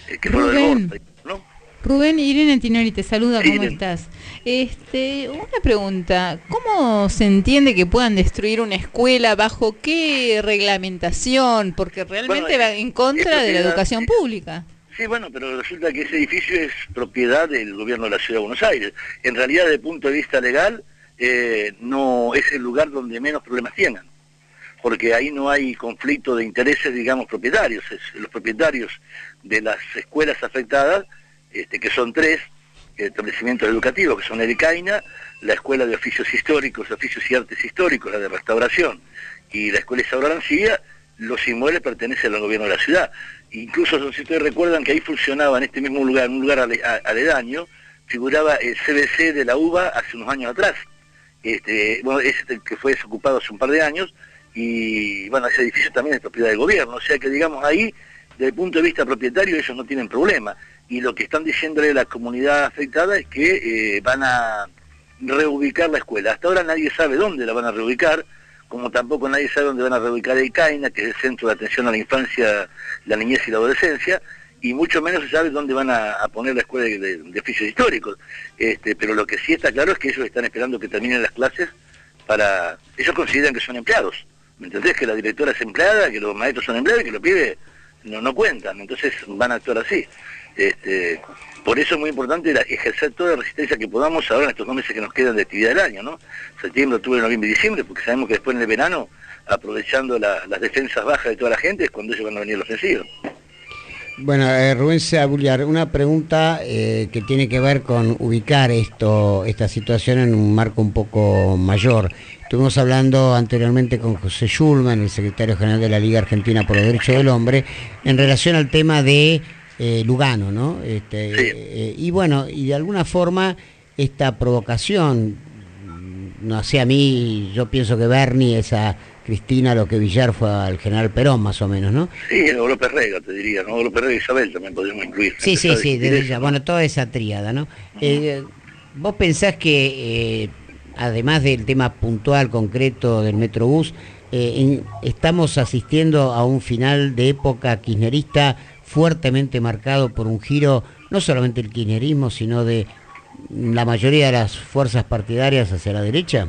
Speaker 7: eh, que fue lo del
Speaker 4: Rubén.
Speaker 7: Borda, ¿no?
Speaker 4: Rubén, Irene Antinori te saluda, ¿cómo
Speaker 7: Irene.
Speaker 4: estás? Este, una pregunta, ¿cómo se entiende que puedan destruir una escuela? ¿Bajo qué reglamentación? Porque realmente
Speaker 7: Bueno,
Speaker 4: va en contra
Speaker 7: es
Speaker 4: de la
Speaker 7: propiedad-
Speaker 4: educación pública.
Speaker 7: Sí, bueno, pero resulta que ese edificio es propiedad del gobierno de la Ciudad de Buenos Aires. En realidad, desde el punto de vista legal, eh, no es el lugar donde menos problemas tienen, porque ahí no hay conflicto de intereses, digamos, propietarios. Es, los propietarios de las escuelas afectadas, este, que son tres establecimientos educativos, que son Ericaina, la Escuela de Oficios Históricos, Oficios y Artes Históricos, la de Restauración, y la Escuela Isaura Arancibia, los inmuebles pertenecen al gobierno de la ciudad. Incluso, si ustedes recuerdan que ahí funcionaba en este mismo lugar, en un lugar ale, a, aledaño, figuraba el C B C de la U B A hace unos años atrás. Este, bueno, ese que fue desocupado hace un par de años, y bueno, ese edificio también es propiedad del gobierno, o sea que digamos ahí, desde el punto de vista propietario, ellos no tienen problema, y lo que están diciéndole a la comunidad afectada es que eh, van a reubicar la escuela. Hasta ahora nadie sabe dónde la van a reubicar, como tampoco nadie sabe dónde van a reubicar el CAINA, que es el Centro de Atención a la Infancia, la Niñez y la Adolescencia, y mucho menos se sabe dónde van a, a poner la escuela de, de, de oficios históricos. Este, pero lo que sí está claro es que ellos están esperando que terminen las clases para... Ellos consideran que son empleados, ¿me entendés? Que la directora es empleada, que los maestros son empleados y que los pibes no, no cuentan, entonces van a actuar así. Este, por eso es muy importante la, ejercer toda la resistencia que podamos ahora en estos dos meses que nos quedan de actividad del año, ¿no? Septiembre, octubre, noviembre y diciembre, porque sabemos que después en el verano, aprovechando la, las defensas bajas de toda la gente, es cuando ellos van a venir los ofensivos.
Speaker 2: Bueno, eh, Rubén Seabullar, una pregunta eh, que tiene que ver con ubicar esto, esta situación en un marco un poco mayor. Estuvimos hablando anteriormente con José Schulman, el secretario general de la Liga Argentina por los Derechos del Hombre, en relación al tema de eh, Lugano, ¿no? Este,
Speaker 7: Sí.
Speaker 2: eh, y bueno, y de alguna forma esta provocación, no sé, a mí, yo pienso que Bernie, esa Cristina, lo que Villar fue al general Perón, más o menos, ¿no?
Speaker 7: Sí, o López Rega, te diría, ¿no? López Rega y Isabel también podríamos incluir.
Speaker 2: Sí, sí,
Speaker 7: Empezar a
Speaker 2: sí,
Speaker 7: discutir
Speaker 2: desde
Speaker 7: eso,
Speaker 2: ya.
Speaker 7: ¿no?
Speaker 2: Bueno, toda esa tríada, ¿no? Eh, ¿Vos pensás que, eh, además del tema puntual, concreto del Metrobús, eh, en- estamos asistiendo a un final de época kirchnerista fuertemente marcado por un giro, no solamente del kirchnerismo, sino de la mayoría de las fuerzas partidarias hacia la derecha?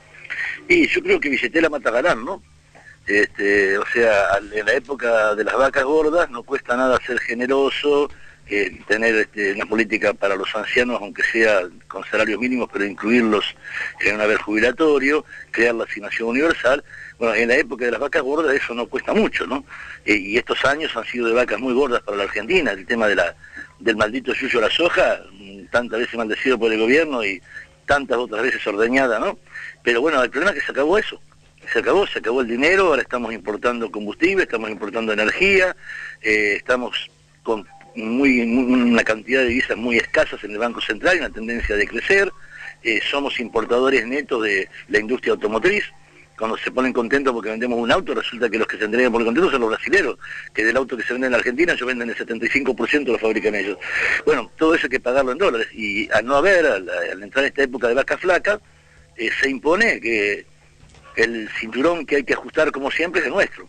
Speaker 7: Y yo creo que billetera mata galán, ¿no? Este, o sea, al- en la época de las vacas gordas no cuesta nada ser generoso, eh, tener este, una política para los ancianos, aunque sea con salarios mínimos, pero incluirlos en un haber jubilatorio, crear la asignación universal. Bueno, en la época de las vacas gordas eso no cuesta mucho, ¿no? Eh, y estos años han sido de vacas muy gordas para la Argentina, el tema de la, del maldito yuyo a la soja, mm, tantas veces maldecido por el gobierno y tantas otras veces ordeñada, ¿no? Pero bueno, el problema es que se acabó eso. Se acabó, se acabó el dinero, ahora estamos importando combustible, estamos importando energía, eh, estamos con muy, muy- una cantidad de divisas muy escasas en el Banco Central, una tendencia de crecer, eh, somos importadores netos de la industria automotriz. Cuando se ponen contentos porque vendemos un auto, resulta que los que se entregan por contentos son los brasileros, que del auto que se vende en la Argentina ellos venden el setenta y cinco por ciento lo fabrican ellos. Bueno, todo eso hay que pagarlo en dólares, y al no haber, al, al entrar en esta época de vaca flaca, eh, se impone que el cinturón que hay que ajustar como siempre es el nuestro.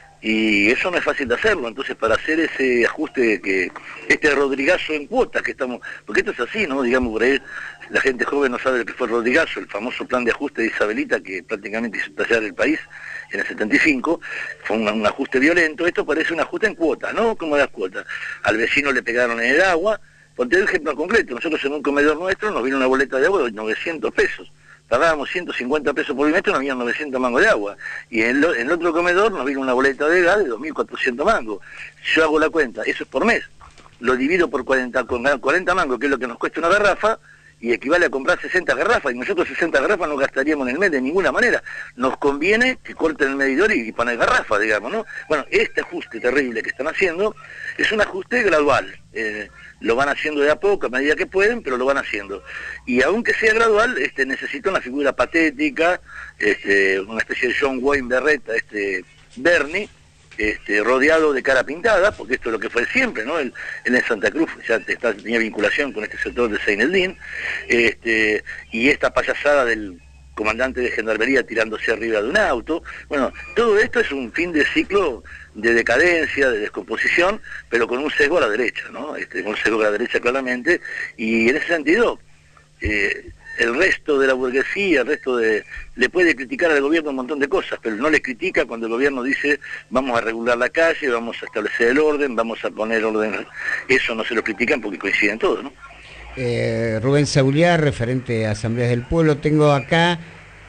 Speaker 7: Y eso no es fácil de hacerlo, entonces para hacer ese ajuste, que este Rodrigazo en cuotas que estamos, porque esto es así, ¿no? Digamos, por ahí la gente joven no sabe lo que fue el Rodrigazo, el famoso plan de ajuste de Isabelita que prácticamente hizo estallar el país en el setenta y cinco, fue un, un ajuste violento. Esto parece un ajuste en cuotas, ¿no? Como las cuotas. Al vecino le pegaron en el agua, ponte el ejemplo concreto, nosotros en un comedor nuestro nos vino una boleta de agua de novecientos pesos. Pagábamos ciento cincuenta pesos por metro, nos habían novecientos mangos de agua. Y en, lo, en el otro comedor nos vino una boleta de gas de dos mil cuatrocientos mangos. Yo hago la cuenta, eso es por mes. Lo divido por cuarenta, con cuarenta mangos, que es lo que nos cuesta una garrafa, y equivale a comprar sesenta garrafas, y nosotros sesenta garrafas no gastaríamos en el mes de ninguna manera. Nos conviene que corten el medidor y, y poner garrafas, digamos, ¿no? Bueno, este ajuste terrible que están haciendo es un ajuste gradual. Eh, lo van haciendo de a poco, a medida que pueden, pero lo van haciendo. Y aunque sea gradual, este, necesita una figura patética, este, una especie de John Wayne Berreta, este, Bernie, este, rodeado de cara pintada, porque esto es lo que fue siempre, ¿no? Él, él en Santa Cruz ya está, tenía vinculación con este sector de Seineldín, este, y esta payasada del comandante de gendarmería tirándose arriba de un auto. Bueno, todo esto es un fin de ciclo de decadencia, de descomposición, pero con un sesgo a la derecha, ¿no? Este, con un sesgo a la derecha claramente, y en ese sentido, eh, el resto de la burguesía, el resto de... le puede criticar al gobierno un montón de cosas, pero no le critica cuando el gobierno dice vamos a regular la calle, vamos a establecer el orden, vamos a poner orden. Eso no se lo critican porque coinciden todos, ¿no?
Speaker 2: Eh, Rubén Sauliar, referente a Asambleas del Pueblo, tengo acá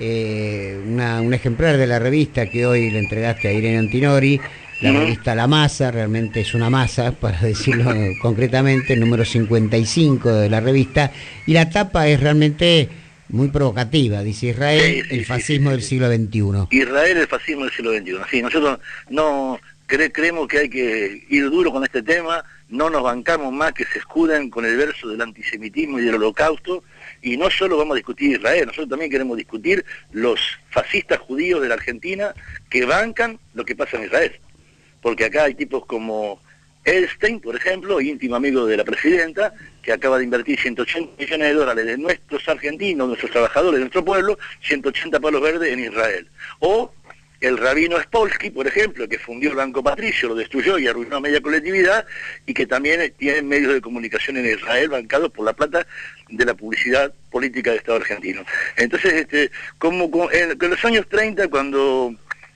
Speaker 2: eh, una, un ejemplar de la revista que hoy le entregaste a Irene Antinori, la uh-huh. revista La Masa, realmente es una masa, para decirlo concretamente, el número cincuenta y cinco de la revista, y la tapa es realmente muy provocativa, dice Israel, sí, sí, el fascismo sí, sí, sí. del siglo veintiuno.
Speaker 7: Israel, el fascismo del siglo veintiuno, sí, nosotros no cre creemos que hay que ir duro con este tema, no nos bancamos más que se escuden con el verso del antisemitismo y del holocausto, y no solo vamos a discutir Israel, nosotros también queremos discutir los fascistas judíos de la Argentina que bancan lo que pasa en Israel. Porque acá hay tipos como Elstein, por ejemplo, íntimo amigo de la presidenta, que acaba de invertir ciento ochenta millones de dólares de nuestros argentinos, nuestros trabajadores de nuestro pueblo, ciento ochenta palos verdes en Israel. O el rabino Spolsky, por ejemplo, que fundió el Banco Patricio, lo destruyó y arruinó a media colectividad, y que también tiene medios de comunicación en Israel bancados por la plata de la publicidad política del Estado argentino. Entonces, este, como, como en, en los años treinta, cuando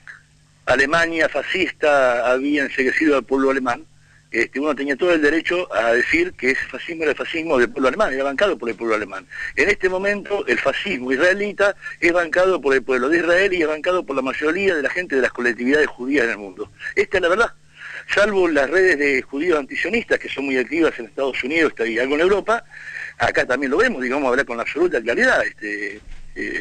Speaker 7: Alemania fascista había enseguecido al pueblo alemán, este, uno tenía todo el derecho a decir que ese fascismo era el fascismo del pueblo alemán, era bancado por el pueblo alemán. En este momento el fascismo israelita es bancado por el pueblo de Israel y es bancado por la mayoría de la gente de las colectividades judías en el mundo. Esta es la verdad. Salvo las redes de judíos antisionistas que son muy activas en Estados Unidos y algo en Europa, acá también lo vemos, digamos, hablar con absoluta claridad. Este, eh,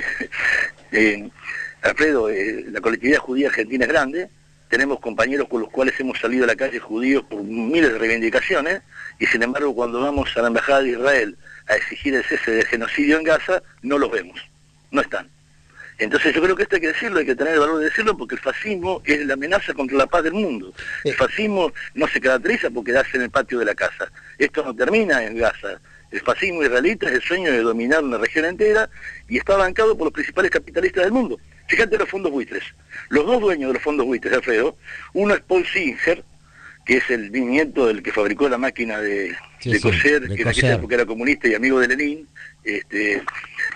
Speaker 7: eh, Alfredo, eh, la colectividad judía argentina es grande, tenemos compañeros con los cuales hemos salido a la calle judíos por miles de reivindicaciones, y sin embargo cuando vamos a la Embajada de Israel a exigir el cese del genocidio en Gaza, no los vemos, no están. Entonces yo creo que esto hay que decirlo, hay que tener el valor de decirlo, porque el fascismo es la amenaza contra la paz del mundo. El fascismo no se caracteriza por quedarse en el patio de la casa, esto no termina en Gaza. El fascismo israelita es el sueño de dominar una región entera y está bancado por los principales capitalistas del mundo. Fíjate los fondos buitres. Los dos dueños de los fondos buitres, Alfredo, uno es Paul Singer, que es el bisnieto del que fabricó la máquina de, sí, de coser, sí, de que en aquella época era comunista y amigo de Lenin, este,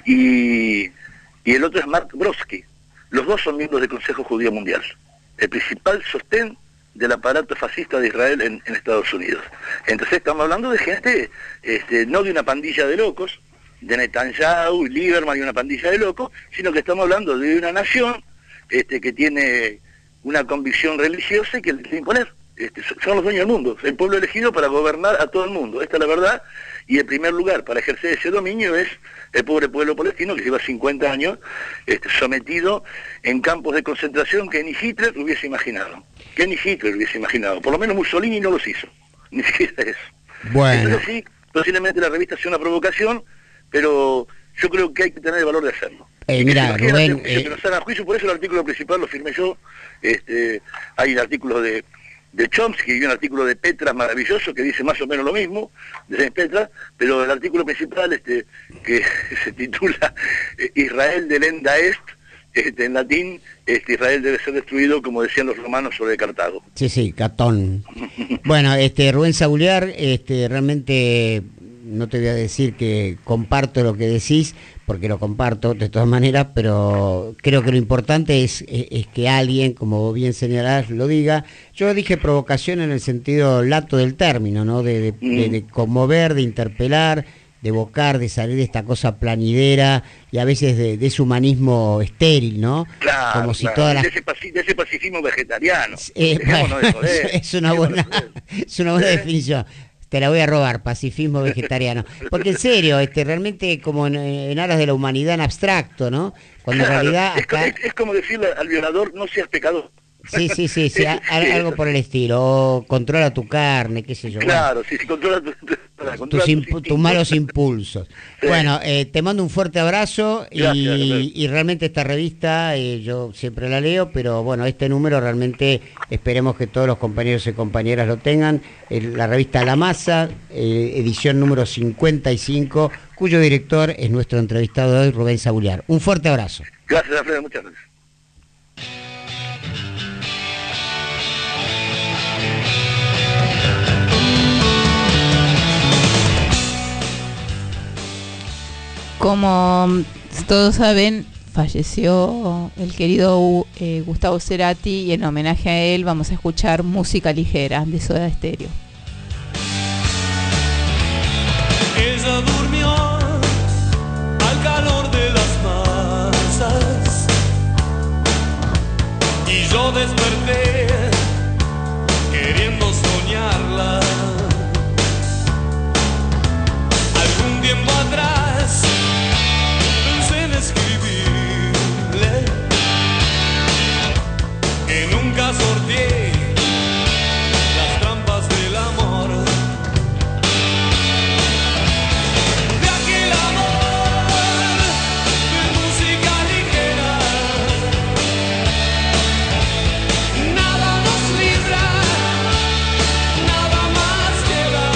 Speaker 7: y, y el otro es Mark Brodsky. Los dos son miembros del Consejo Judío Mundial, el principal sostén del aparato fascista de Israel en, en Estados Unidos. Entonces estamos hablando de gente, este, no de una pandilla de locos, de Netanyahu y Lieberman y una pandilla de locos, sino que estamos hablando de una nación este, que tiene una convicción religiosa y que le quiere imponer. Este, son los dueños del mundo, el pueblo elegido para gobernar a todo el mundo. Esta es la verdad, y el primer lugar para ejercer ese dominio es el pobre pueblo palestino, que lleva cincuenta años este, sometido en campos de concentración que ni Hitler hubiese imaginado. Que ni Hitler hubiese imaginado. Por lo menos Mussolini no los hizo. Ni siquiera eso.
Speaker 2: Bueno.
Speaker 7: Entonces sí, posiblemente la revista sea una provocación, pero yo creo que hay que tener el valor de hacerlo.
Speaker 2: Eh, mira,
Speaker 7: que
Speaker 2: Rubén...
Speaker 7: Que, eh... que nos hagan juicio, por eso el artículo principal lo firmé yo. Este, hay un artículo de... de Chomsky y un artículo de Petras maravilloso que dice más o menos lo mismo, de James Petras, pero el artículo principal este que se titula Israel del Enda Est, este, en latín, este, Israel debe ser destruido, como decían los romanos sobre Cartago.
Speaker 2: Sí, sí, Catón. Bueno, este Rubén Sauliar, este, realmente no te voy a decir que comparto lo que decís, porque lo comparto de todas maneras, pero creo que lo importante es, es, es que alguien, como bien señalás, lo diga. Yo dije provocación en el sentido lato del término, ¿no? De, de, mm. de, de conmover, de interpelar, de evocar, de salir de esta cosa planidera y a veces de, de ese humanismo estéril, ¿no?
Speaker 7: Claro,
Speaker 2: como si
Speaker 7: claro.
Speaker 2: todas las...
Speaker 7: de, ese paci de ese pacifismo vegetariano.
Speaker 2: Eh, bueno, es una buena, es una buena ¿Eh? definición. Te la voy a robar, pacifismo vegetariano. Porque en serio, este, realmente como en, en aras de la humanidad en abstracto, ¿no? Cuando
Speaker 7: claro,
Speaker 2: en realidad...
Speaker 7: Es,
Speaker 2: acá...
Speaker 7: es, es como decirle al violador, no seas pecador.
Speaker 2: Sí, sí, sí, sí, a- a-
Speaker 7: Sí.
Speaker 2: algo por el estilo. O controla tu carne, qué sé yo. bueno.
Speaker 7: Claro, sí, sí, controla, tu, tu- controla
Speaker 2: tus,
Speaker 7: tus
Speaker 2: impu-
Speaker 7: instintos.
Speaker 2: tus malos impulsos.
Speaker 7: Sí.
Speaker 2: Bueno, eh, te mando un fuerte abrazo y,
Speaker 7: Gracias, Gabriel.
Speaker 2: y realmente esta revista eh, yo siempre la leo, pero bueno, este número realmente esperemos que todos los compañeros y compañeras lo tengan. Eh, la revista La Masa, eh, edición número cincuenta y cinco, cuyo director es nuestro entrevistado de hoy, Rubén Sabuliar. Un fuerte abrazo.
Speaker 7: Gracias, Alfredo, muchas gracias.
Speaker 4: Como todos saben, falleció el querido eh, Gustavo Cerati y en homenaje a él vamos a escuchar música ligera de Soda Stereo.
Speaker 8: Ella durmió al calor de las masas y yo desperté queriendo soñarla. Algún tiempo atrás pensé en escribirle que nunca sorteé las trampas del amor. De aquel amor de música ligera, nada nos libra, nada más queda.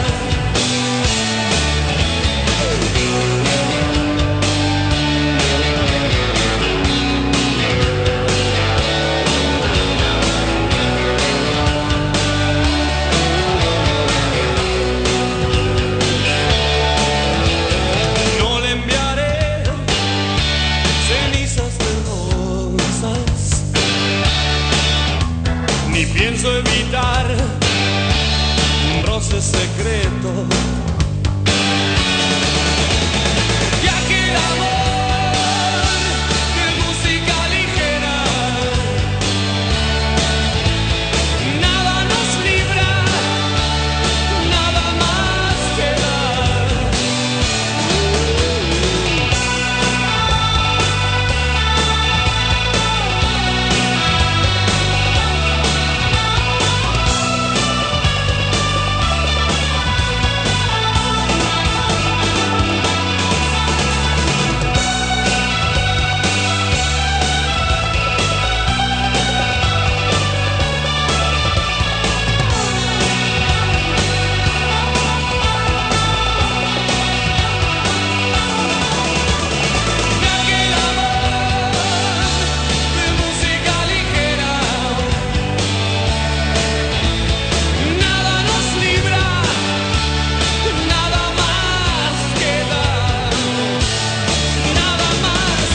Speaker 8: No le enviaré cenizas de rosas, ni pienso evitar un roce secreto. Y aquel amor de música ligera, nada nos libra, nada más queda. De aquel amor de música ligera, nada nos libra, nada más queda, nada más.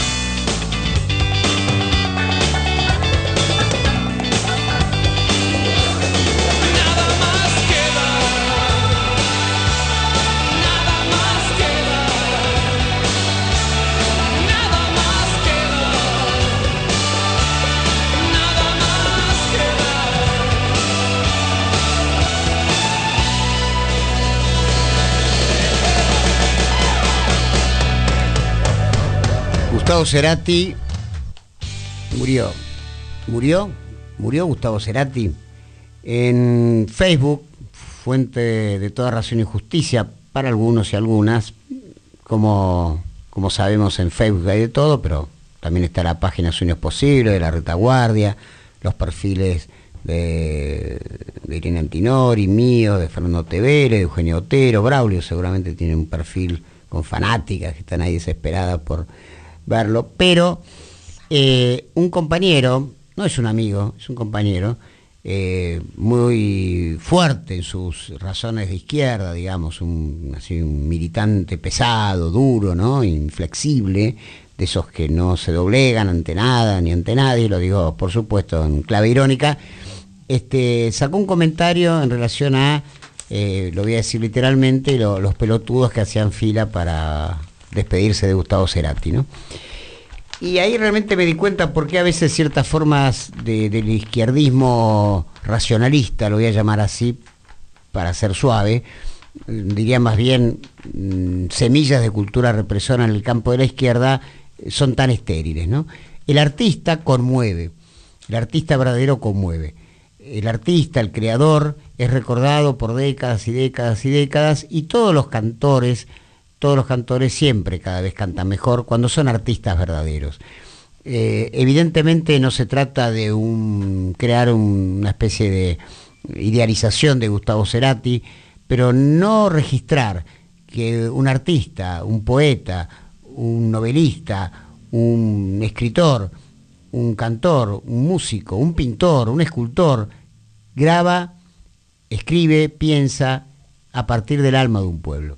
Speaker 8: Nada más queda, nada más queda. Nada más queda, nada más queda.
Speaker 2: Gustavo Cerati murió. ¿Murió? ¿Murió Gustavo Cerati? En Facebook, fuente de toda razón y justicia para algunos y algunas, como, como sabemos en Facebook hay de todo, pero también está la página Sueños Posibles, de la Retaguardia, los perfiles de, de Irene Antinori, mío, de Fernando Tevere, de Eugenio Otero, Braulio seguramente tiene un perfil con fanáticas que están ahí desesperadas por verlo, pero eh, un compañero, no es un amigo, es un compañero, eh, muy fuerte en sus razones de izquierda, digamos, un, así, un militante pesado, duro, ¿no? Inflexible, de esos que no se doblegan ante nada ni ante nadie, lo digo por supuesto en clave irónica, este, sacó un comentario en relación a, eh, lo voy a decir literalmente, lo, los pelotudos que hacían fila para despedirse de Gustavo Cerati, ¿no? Y ahí realmente me di cuenta por qué a veces ciertas formas de, del izquierdismo racionalista, lo voy a llamar así para ser suave, diría más bien mmm, semillas de cultura represora en el campo de la izquierda, son tan estériles, ¿no? El artista conmueve, El artista verdadero conmueve. El artista, el creador, es recordado por décadas y décadas y décadas, y todos los cantores, todos los cantores siempre cada vez cantan mejor cuando son artistas verdaderos. Eh, evidentemente no se trata de un, crear un, una especie de idealización de Gustavo Cerati, pero no registrar que un artista, un poeta, un novelista, un escritor, un cantor, un músico, un pintor, un escultor, graba, escribe, piensa a partir del alma de un pueblo.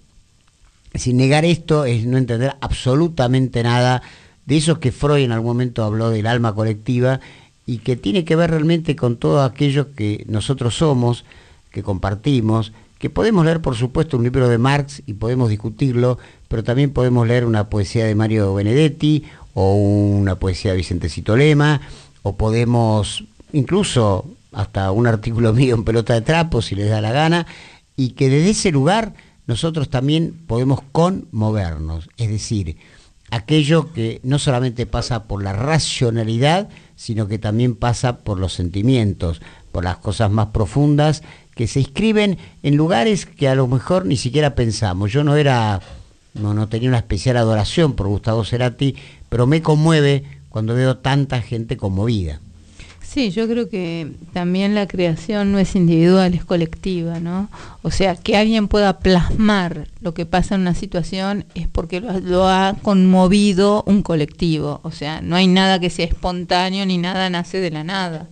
Speaker 2: Sin negar esto es no entender absolutamente nada de eso que Freud en algún momento habló del alma colectiva y que tiene que ver realmente con todo aquello que nosotros somos, que compartimos, que podemos leer por supuesto un libro de Marx y podemos discutirlo, pero también podemos leer una poesía de Mario Benedetti o una poesía de Vicentecito Lema, o podemos incluso hasta un artículo mío en Pelota de Trapo si les da la gana, y que desde ese lugar nosotros también podemos conmovernos, es decir, aquello que no solamente pasa por la racionalidad, sino que también pasa por los sentimientos, por las cosas más profundas que se inscriben en lugares que a lo mejor ni siquiera pensamos. Yo no era, no, no tenía una especial adoración por Gustavo Cerati, pero me conmueve cuando veo tanta gente conmovida.
Speaker 4: Sí, yo creo que también la creación no es individual, es colectiva, ¿no? O sea, que alguien pueda plasmar lo que pasa en una situación es porque lo, lo ha conmovido un colectivo. O sea, no hay nada que sea espontáneo ni nada nace de la nada,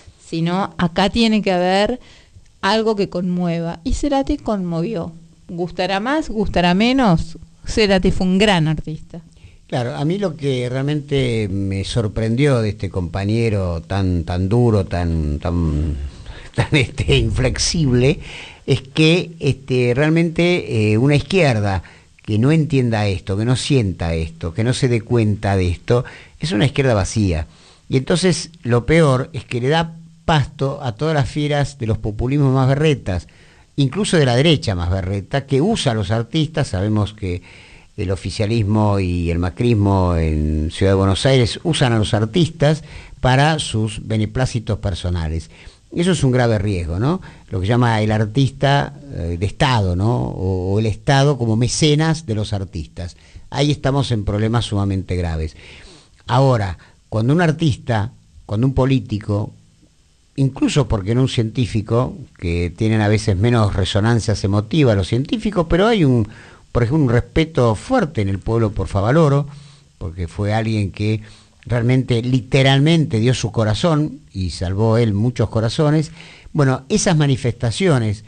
Speaker 4: sino acá tiene que haber algo que conmueva. Y Cerati conmovió. ¿Gustará más? ¿Gustará menos? Cerati fue un gran artista.
Speaker 2: Claro, a mí lo que realmente me sorprendió de este compañero tan tan duro, tan tan tan este inflexible, es que este realmente eh, una izquierda que no entienda esto, que no sienta esto, que no se dé cuenta de esto, es una izquierda vacía. Y entonces lo peor es que le da pasto a todas las fieras de los populismos más berretas, incluso de la derecha más berreta, que usa a los artistas. Sabemos que el oficialismo y el macrismo en Ciudad de Buenos Aires usan a los artistas para sus beneplácitos personales. Eso es un grave riesgo, ¿no? Lo que llama el artista eh, de Estado, ¿no? O, o el Estado como mecenas de los artistas. Ahí estamos en problemas sumamente graves. Ahora, cuando un artista, cuando un político, incluso porque no un científico, que tienen a veces menos resonancias emotivas los científicos, pero hay un por ejemplo, un respeto fuerte en el pueblo por Favaloro, porque fue alguien que realmente, literalmente dio su corazón y salvó él muchos corazones. Bueno, esas manifestaciones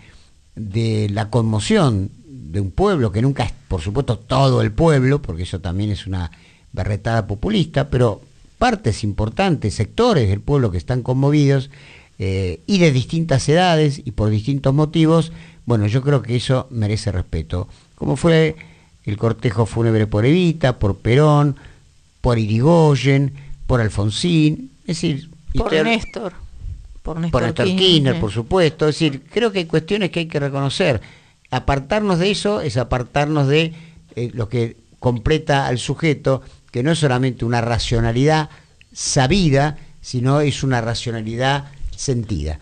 Speaker 2: de la conmoción de un pueblo, que nunca es, por supuesto, todo el pueblo, porque eso también es una berretada populista, pero partes importantes, sectores del pueblo que están conmovidos, eh, y de distintas edades y por distintos motivos, bueno, yo creo que eso merece respeto. Como fue el cortejo fúnebre por Evita, por Perón, por Irigoyen, por Alfonsín, es decir...
Speaker 4: Por
Speaker 2: usted,
Speaker 4: Néstor. Por Néstor,
Speaker 2: por Néstor Kirchner, Kirchner, por supuesto. Es decir, creo que hay cuestiones que hay que reconocer. Apartarnos de eso es apartarnos de eh, lo que completa al sujeto, que no es solamente una racionalidad sabida, sino es una racionalidad sentida.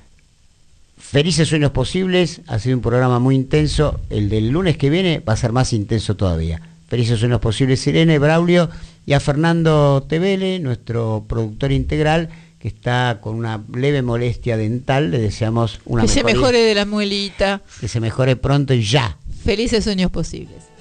Speaker 2: Felices sueños posibles, ha sido un programa muy intenso. El del lunes que viene va a ser más intenso todavía. Felices sueños posibles, Irene, Braulio, y a Fernando Tevele, nuestro productor integral, que está con una leve molestia dental. Le deseamos una
Speaker 4: que
Speaker 2: mejoría,
Speaker 4: se mejore de la muelita.
Speaker 2: que se mejore pronto y ya.
Speaker 4: Felices sueños posibles.